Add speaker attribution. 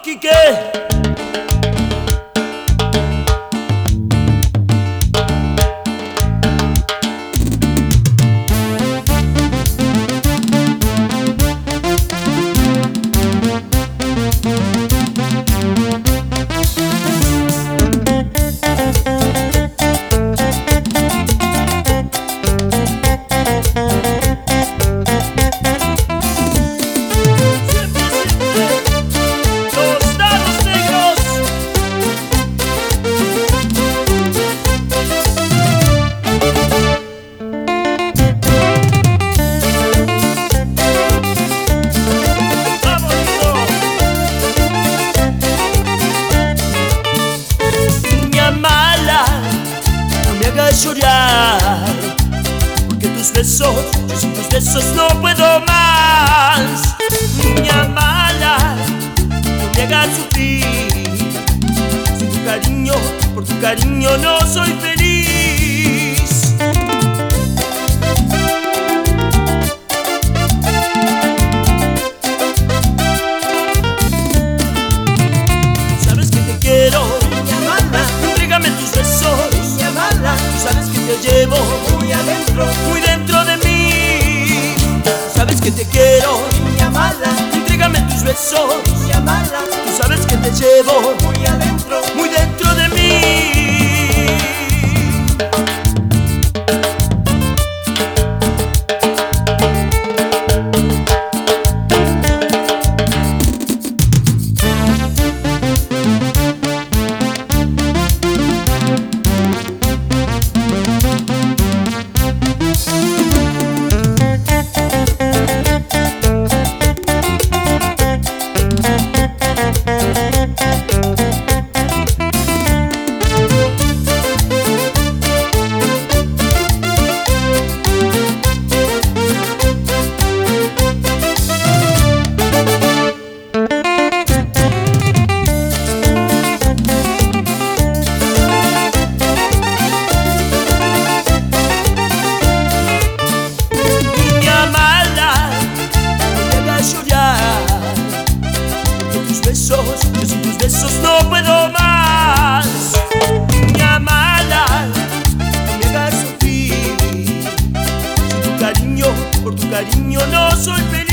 Speaker 1: Quique. Llorar, porque tus besos, yo sin tus besos no puedo más. Niña mala, no me hagas sufrir. Sin tu cariño, por tu cariño no soy feliz. Sabes que te quiero, niña mala, entrégame tus besos. Sabes que te llevo muy dentro de mí. Sabes que te quiero, niña mala, entrégame tus besos, niña mala. Tú sabes que te llevo muy dentro de mí. Yo sin tus besos no puedo más. Niña mala, no me hagas sufrir. Sin tu cariño, por tu cariño no soy feliz.